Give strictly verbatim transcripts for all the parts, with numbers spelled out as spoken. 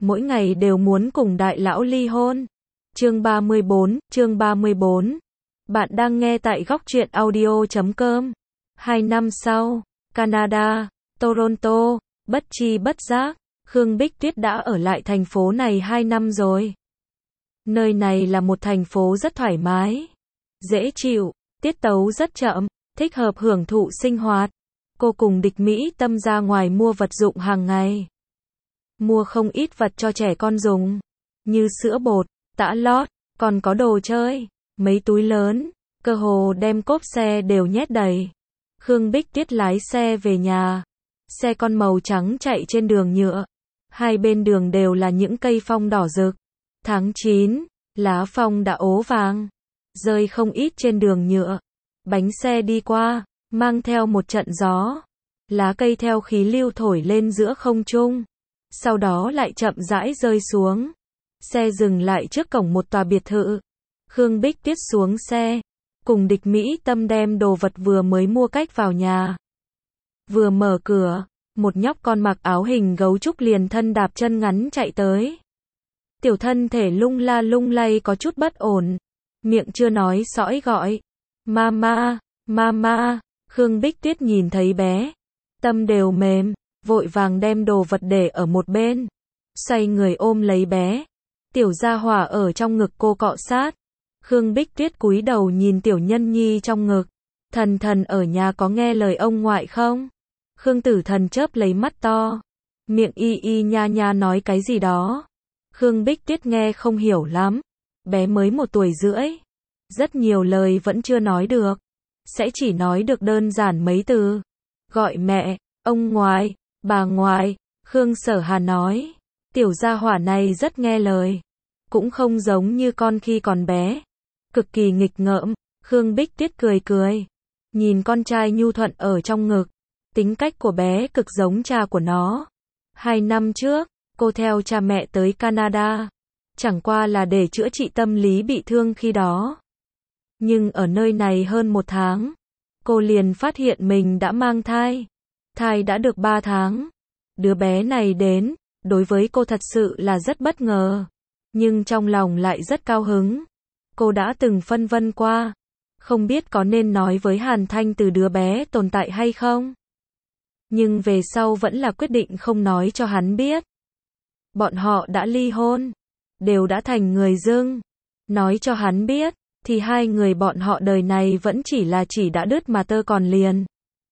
mỗi ngày đều muốn cùng đại lão ly hôn. Chương ba mươi bốn, chương ba mươi bốn. Bạn đang nghe tại góc truyện audio chấm com. Hai năm sau, Canada, Toronto, bất chi bất giác, Khương Bích Tuyết đã ở lại thành phố này hai năm rồi. Nơi này là một thành phố rất thoải mái, dễ chịu, tiết tấu rất chậm, thích hợp hưởng thụ sinh hoạt. Cô cùng Địch Mỹ Tâm ra ngoài mua vật dụng hàng ngày. Mua không ít vật cho trẻ con dùng, như sữa bột, tã lót, còn có đồ chơi, mấy túi lớn, cơ hồ đem cốp xe đều nhét đầy. Khương Bích Tuyết lái xe về nhà. Xe con màu trắng chạy trên đường nhựa. Hai bên đường đều là những cây phong đỏ rực. Tháng chín, lá phong đã ố vàng, rơi không ít trên đường nhựa. Bánh xe đi qua, mang theo một trận gió. Lá cây theo khí lưu thổi lên giữa không trung, sau đó lại chậm rãi rơi xuống. Xe dừng lại trước cổng một tòa biệt thự. Khương Bích Tuyết xuống xe, cùng Địch Mỹ Tâm đem đồ vật vừa mới mua cách vào nhà. Vừa mở cửa, một nhóc con mặc áo hình gấu trúc liền thân đạp chân ngắn chạy tới. Tiểu thân thể lung la lung lay có chút bất ổn, miệng chưa nói sõi gọi mama, mama. Khương Bích Tuyết nhìn thấy bé, tâm đều mềm, vội vàng đem đồ vật để ở một bên, xoay người ôm lấy bé. Tiểu gia hỏa ở trong ngực cô cọ sát. Khương Bích Tuyết cúi đầu nhìn tiểu nhân nhi trong ngực. Thần thần ở nhà có nghe lời ông ngoại không? Khương Tử Thần chớp lấy mắt to, miệng y y nha nha nói cái gì đó. Khương Bích Tuyết nghe không hiểu lắm. Bé mới một tuổi rưỡi, rất nhiều lời vẫn chưa nói được, sẽ chỉ nói được đơn giản mấy từ. Gọi mẹ, ông ngoại, bà ngoại. Khương Sở Hà nói, tiểu gia hỏa này rất nghe lời, cũng không giống như con khi còn bé, cực kỳ nghịch ngợm. Khương Bích Tuyết cười cười, nhìn con trai nhu thuận ở trong ngực, tính cách của bé cực giống cha của nó. Hai năm trước, cô theo cha mẹ tới Canada, chẳng qua là để chữa trị tâm lý bị thương khi đó. Nhưng ở nơi này hơn một tháng, cô liền phát hiện mình đã mang thai. Thai đã được ba tháng. Đứa bé này đến, đối với cô thật sự là rất bất ngờ, nhưng trong lòng lại rất cao hứng. Cô đã từng phân vân qua, không biết có nên nói với Hàn Thanh từ đứa bé tồn tại hay không. Nhưng về sau vẫn là quyết định không nói cho hắn biết. Bọn họ đã ly hôn, đều đã thành người dưng. Nói cho hắn biết, thì hai người bọn họ đời này vẫn chỉ là chỉ đã đứt mà tơ còn liền.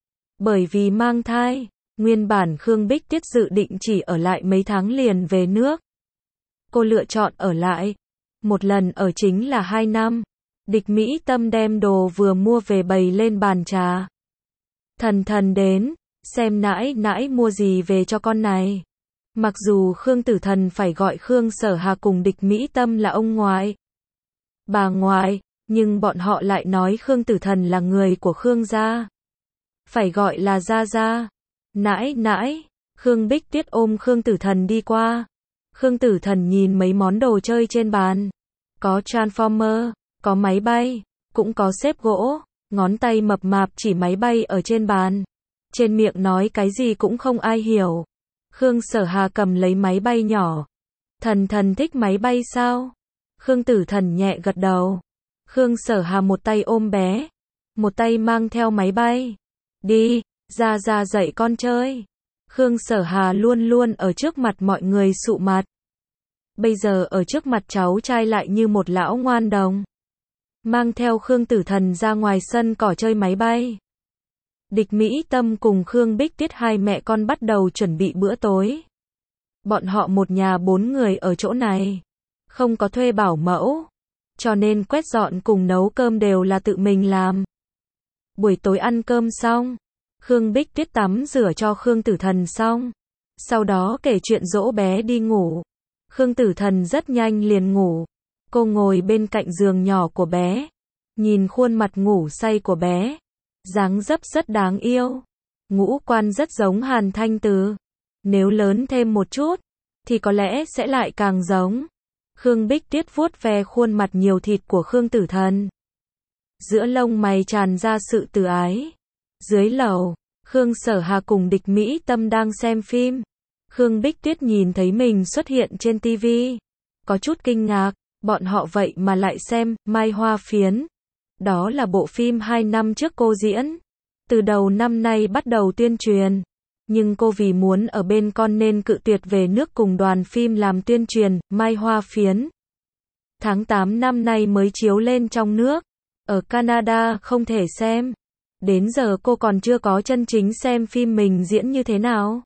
Bởi vì mang thai, nguyên bản Khương Bích Tuyết dự định chỉ ở lại mấy tháng liền về nước. Cô lựa chọn ở lại. Một lần ở chính là hai năm. Địch Mỹ Tâm đem đồ vừa mua về bày lên bàn trà. Thần thần đến, xem nãi nãi mua gì về cho con này. Mặc dù Khương Tử Thần phải gọi Khương Sở Hà cùng Địch Mỹ Tâm là ông ngoại, bà ngoại, nhưng bọn họ lại nói Khương Tử Thần là người của Khương gia, phải gọi là gia gia. Nãi nãi. Khương Bích Tuyết ôm Khương Tử Thần đi qua. Khương Tử Thần nhìn mấy món đồ chơi trên bàn. Có Transformer, có máy bay, cũng có xếp gỗ. Ngón tay mập mạp chỉ máy bay ở trên bàn. Trên miệng nói cái gì cũng không ai hiểu. Khương Sở Hà cầm lấy máy bay nhỏ. Thần thần thích máy bay sao? Khương Tử Thần nhẹ gật đầu. Khương Sở Hà một tay ôm bé, một tay mang theo máy bay. Đi, ra ra dạy con chơi. Khương Sở Hà luôn luôn ở trước mặt mọi người sụ mặt. Bây giờ ở trước mặt cháu trai lại như một lão ngoan đồng. Mang theo Khương Tử Thần ra ngoài sân cỏ chơi máy bay. Địch Mỹ Tâm cùng Khương Bích Tuyết hai mẹ con bắt đầu chuẩn bị bữa tối. Bọn họ một nhà bốn người ở chỗ này, không có thuê bảo mẫu, cho nên quét dọn cùng nấu cơm đều là tự mình làm. Buổi tối ăn cơm xong, Khương Bích Tuyết tắm rửa cho Khương Tử Thần xong, sau đó kể chuyện dỗ bé đi ngủ. Khương Tử Thần rất nhanh liền ngủ. Cô ngồi bên cạnh giường nhỏ của bé, nhìn khuôn mặt ngủ say của bé, dáng dấp rất đáng yêu, ngũ quan rất giống Hàn Thanh Từ. Nếu lớn thêm một chút, thì có lẽ sẽ lại càng giống. Khương Bích Tuyết vuốt ve khuôn mặt nhiều thịt của Khương Tử Thần. Giữa lông mày tràn ra sự từ ái. Dưới lầu, Khương Sở Hà cùng Địch Mỹ Tâm đang xem phim. Khương Bích Tuyết nhìn thấy mình xuất hiện trên ti vi, có chút kinh ngạc, bọn họ vậy mà lại xem Mai Hoa Phiến. Đó là bộ phim hai năm trước cô diễn, từ đầu năm nay bắt đầu tuyên truyền. Nhưng cô vì muốn ở bên con nên cự tuyệt về nước cùng đoàn phim làm tuyên truyền Mai Hoa Phiến. Tháng tám năm nay mới chiếu lên trong nước, ở Canada không thể xem. Đến giờ cô còn chưa có chân chính xem phim mình diễn như thế nào.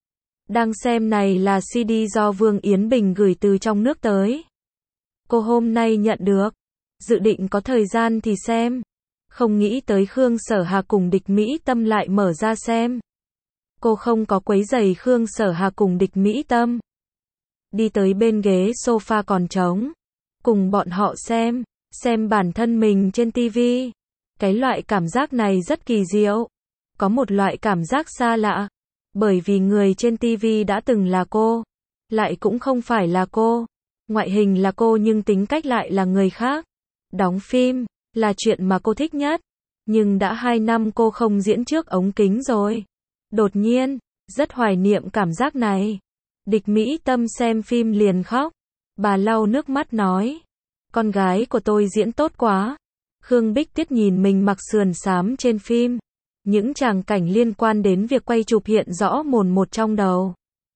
Đang xem này là xê đê do Vương Yến Bình gửi từ trong nước tới. Cô hôm nay nhận được, dự định có thời gian thì xem. Không nghĩ tới Khương Sở Hà cùng Địch Mỹ Tâm lại mở ra xem. Cô không có quấy rầy Khương Sở Hà cùng Địch Mỹ Tâm. Đi tới bên ghế sofa còn trống, cùng bọn họ xem, xem bản thân mình trên ti vi. Cái loại cảm giác này rất kỳ diệu. Có một loại cảm giác xa lạ. Bởi vì người trên ti vi đã từng là cô, lại cũng không phải là cô. Ngoại hình là cô nhưng tính cách lại là người khác. Đóng phim là chuyện mà cô thích nhất. Nhưng đã hai năm cô không diễn trước ống kính rồi. Đột nhiên, rất hoài niệm cảm giác này. Địch Mỹ Tâm xem phim liền khóc. Bà lau nước mắt nói, con gái của tôi diễn tốt quá. Khương Bích Tuyết nhìn mình mặc sườn xám trên phim. Những tràng cảnh liên quan đến việc quay chụp hiện rõ mồn một trong đầu.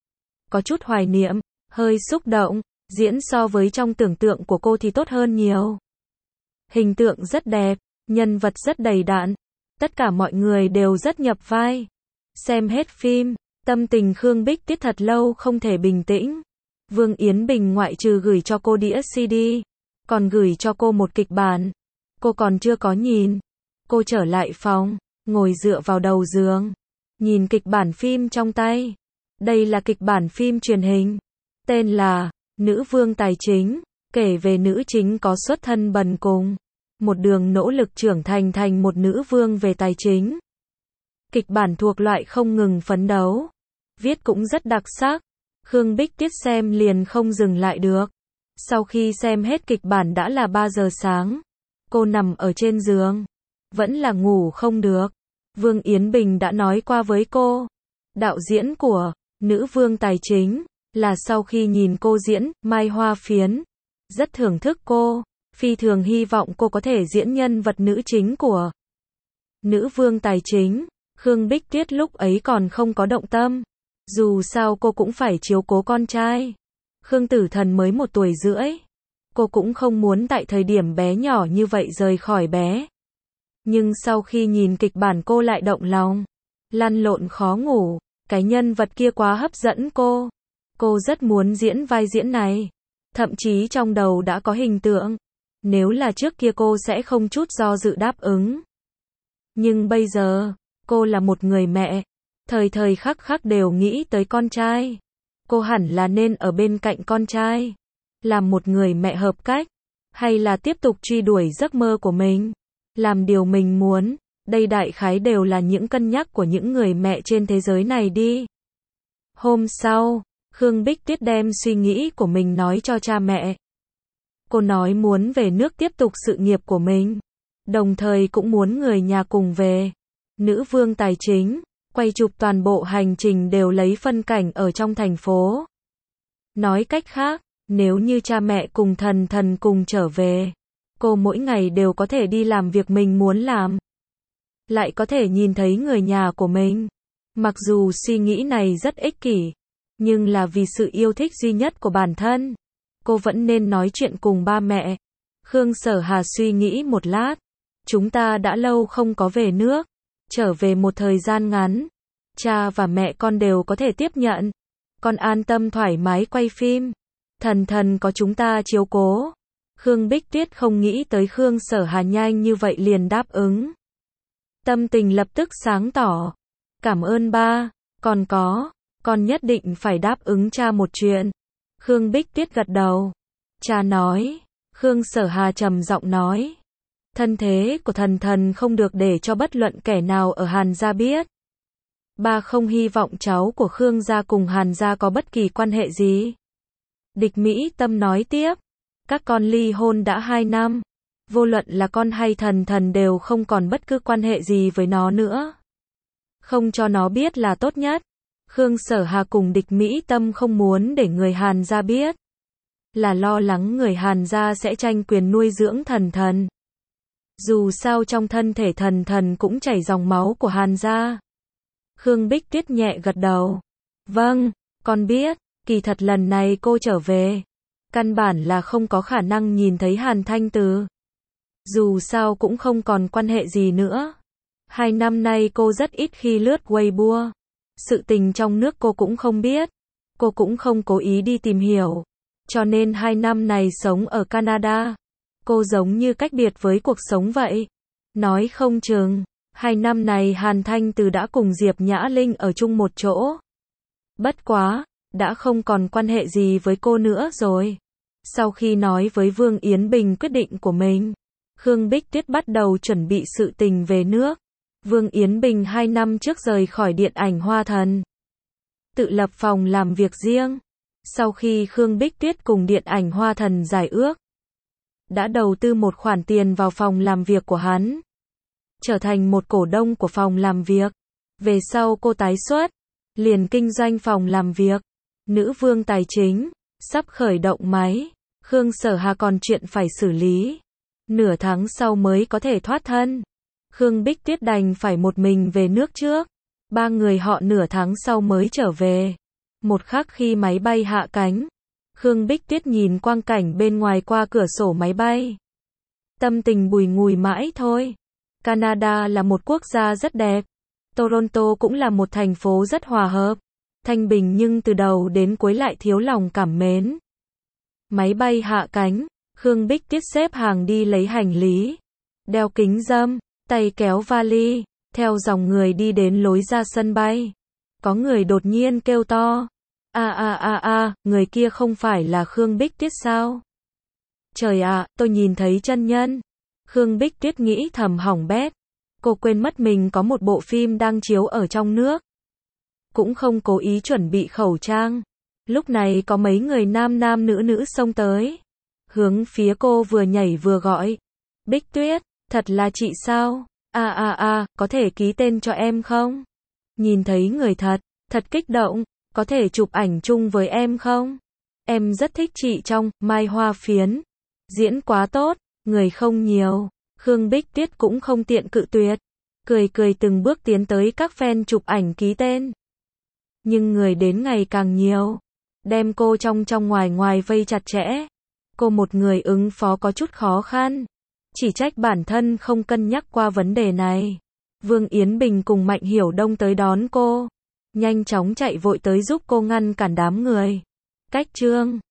Có chút hoài niệm, hơi xúc động, diễn so với trong tưởng tượng của cô thì tốt hơn nhiều. Hình tượng rất đẹp, nhân vật rất đầy đặn, tất cả mọi người đều rất nhập vai. Xem hết phim, tâm tình Khương Bích Tuyết thật lâu không thể bình tĩnh. Vương Yến Bình ngoại trừ gửi cho cô đĩa xê đê, còn gửi cho cô một kịch bản. Cô còn chưa có nhìn. Cô trở lại phòng, ngồi dựa vào đầu giường, nhìn kịch bản phim trong tay. Đây là kịch bản phim truyền hình, tên là Nữ Vương Tài Chính, kể về nữ chính có xuất thân bần cùng, một đường nỗ lực trưởng thành thành một nữ vương về tài chính. Kịch bản thuộc loại không ngừng phấn đấu, viết cũng rất đặc sắc. Khương Bích Tuyết xem liền không dừng lại được. Sau khi xem hết kịch bản đã là ba giờ sáng. Cô nằm ở trên giường, vẫn là ngủ không được. Vương Yến Bình đã nói qua với cô, đạo diễn của Nữ Vương Tài Chính là sau khi nhìn cô diễn Mai Hoa Phiến, rất thưởng thức cô, phi thường hy vọng cô có thể diễn nhân vật nữ chính của Nữ Vương Tài Chính. Khương Bích Tuyết lúc ấy còn không có động tâm, dù sao cô cũng phải chiếu cố con trai. Khương Tử Thần mới một tuổi rưỡi, cô cũng không muốn tại thời điểm bé nhỏ như vậy rời khỏi bé. Nhưng sau khi nhìn kịch bản cô lại động lòng, lăn lộn khó ngủ, cái nhân vật kia quá hấp dẫn cô. Cô rất muốn diễn vai diễn này, thậm chí trong đầu đã có hình tượng. Nếu là trước kia cô sẽ không chút do dự đáp ứng. Nhưng bây giờ, cô là một người mẹ, thời thời khắc khắc đều nghĩ tới con trai. Cô hẳn là nên ở bên cạnh con trai, làm một người mẹ hợp cách, hay là tiếp tục truy đuổi giấc mơ của mình, làm điều mình muốn. Đây đại khái đều là những cân nhắc của những người mẹ trên thế giới này đi. Hôm sau, Khương Bích Tuyết đem suy nghĩ của mình nói cho cha mẹ. Cô nói muốn về nước tiếp tục sự nghiệp của mình, đồng thời cũng muốn người nhà cùng về. Nữ Vương Tài Chính, quay chụp toàn bộ hành trình đều lấy phân cảnh ở trong thành phố. Nói cách khác, nếu như cha mẹ cùng Thần Thần cùng trở về, cô mỗi ngày đều có thể đi làm việc mình muốn làm, lại có thể nhìn thấy người nhà của mình. Mặc dù suy nghĩ này rất ích kỷ, nhưng là vì sự yêu thích duy nhất của bản thân, cô vẫn nên nói chuyện cùng ba mẹ. Khương Sở Hà suy nghĩ một lát, chúng ta đã lâu không có về nước, trở về một thời gian ngắn, cha và mẹ con đều có thể tiếp nhận, con an tâm thoải mái quay phim, Thần Thần có chúng ta chiếu cố. Khương Bích Tuyết không nghĩ tới Khương Sở Hà nhanh như vậy liền đáp ứng. Tâm tình lập tức sáng tỏ. Cảm ơn ba, còn có, con nhất định phải đáp ứng cha một chuyện. Khương Bích Tuyết gật đầu. Cha nói, Khương Sở Hà trầm giọng nói, thân thế của Thần Thần không được để cho bất luận kẻ nào ở Hàn gia biết. Ba không hy vọng cháu của Khương gia cùng Hàn gia có bất kỳ quan hệ gì. Địch Mỹ Tâm nói tiếp, các con ly hôn đã hai năm, vô luận là con hay Thần Thần đều không còn bất cứ quan hệ gì với nó nữa. Không cho nó biết là tốt nhất. Khương Sở Hà cùng Địch Mỹ Tâm không muốn để người Hàn gia biết, là lo lắng người Hàn gia sẽ tranh quyền nuôi dưỡng Thần Thần. Dù sao trong thân thể Thần Thần cũng chảy dòng máu của Hàn gia. Khương Bích Tuyết nhẹ gật đầu. Vâng, con biết, kỳ thật lần này cô trở về, căn bản là không có khả năng nhìn thấy Hàn Thanh Từ. Dù sao cũng không còn quan hệ gì nữa. Hai năm nay cô rất ít khi lướt Weibo. Sự tình trong nước cô cũng không biết. Cô cũng không cố ý đi tìm hiểu. Cho nên hai năm này sống ở Canada, cô giống như cách biệt với cuộc sống vậy. Nói không chừng, hai năm này Hàn Thanh Từ đã cùng Diệp Nhã Linh ở chung một chỗ. Bất quá, đã không còn quan hệ gì với cô nữa rồi. Sau khi nói với Vương Yến Bình quyết định của mình, Khương Bích Tuyết bắt đầu chuẩn bị sự tình về nước. Vương Yến Bình hai năm trước rời khỏi điện ảnh Hoa Thần, tự lập phòng làm việc riêng. Sau khi Khương Bích Tuyết cùng điện ảnh Hoa Thần giải ước, đã đầu tư một khoản tiền vào phòng làm việc của hắn, trở thành một cổ đông của phòng làm việc. Về sau cô tái xuất, liền kinh doanh phòng làm việc. Nữ vương tài chính, sắp khởi động máy. Khương Sở Hà còn chuyện phải xử lý. Nửa tháng sau mới có thể thoát thân. Khương Bích Tuyết đành phải một mình về nước trước. Ba người họ nửa tháng sau mới trở về. Một khắc khi máy bay hạ cánh, Khương Bích Tuyết nhìn quang cảnh bên ngoài qua cửa sổ máy bay. Tâm tình bùi ngùi mãi thôi. Canada là một quốc gia rất đẹp. Toronto cũng là một thành phố rất hòa hợp, thanh bình nhưng từ đầu đến cuối lại thiếu lòng cảm mến. Máy bay hạ cánh, Khương Bích Tuyết xếp hàng đi lấy hành lý, đeo kính râm, tay kéo vali, theo dòng người đi đến lối ra sân bay. Có người đột nhiên kêu to. A a a a, người kia không phải là Khương Bích Tuyết sao? Trời ạ, tôi nhìn thấy chân nhân. Khương Bích Tuyết nghĩ thầm hỏng bét. Cô quên mất mình có một bộ phim đang chiếu ở trong nước. Cũng không cố ý chuẩn bị khẩu trang. Lúc này có mấy người nam nam nữ nữ xông tới. Hướng phía cô vừa nhảy vừa gọi. Bích Tuyết, thật là chị sao? A a a, có thể ký tên cho em không? Nhìn thấy người thật, thật kích động. Có thể chụp ảnh chung với em không? Em rất thích chị trong Mai Hoa Phiến. Diễn quá tốt, người không nhiều. Khương Bích Tuyết cũng không tiện cự tuyệt. Cười cười từng bước tiến tới các fan chụp ảnh ký tên. Nhưng người đến ngày càng nhiều. Đem cô trong trong ngoài ngoài vây chặt chẽ. Cô một người ứng phó có chút khó khăn. Chỉ trách bản thân không cân nhắc qua vấn đề này. Vương Yến Bình cùng Mạnh Hiểu Đông tới đón cô. Nhanh chóng chạy vội tới giúp cô ngăn cản đám người. Cách trương.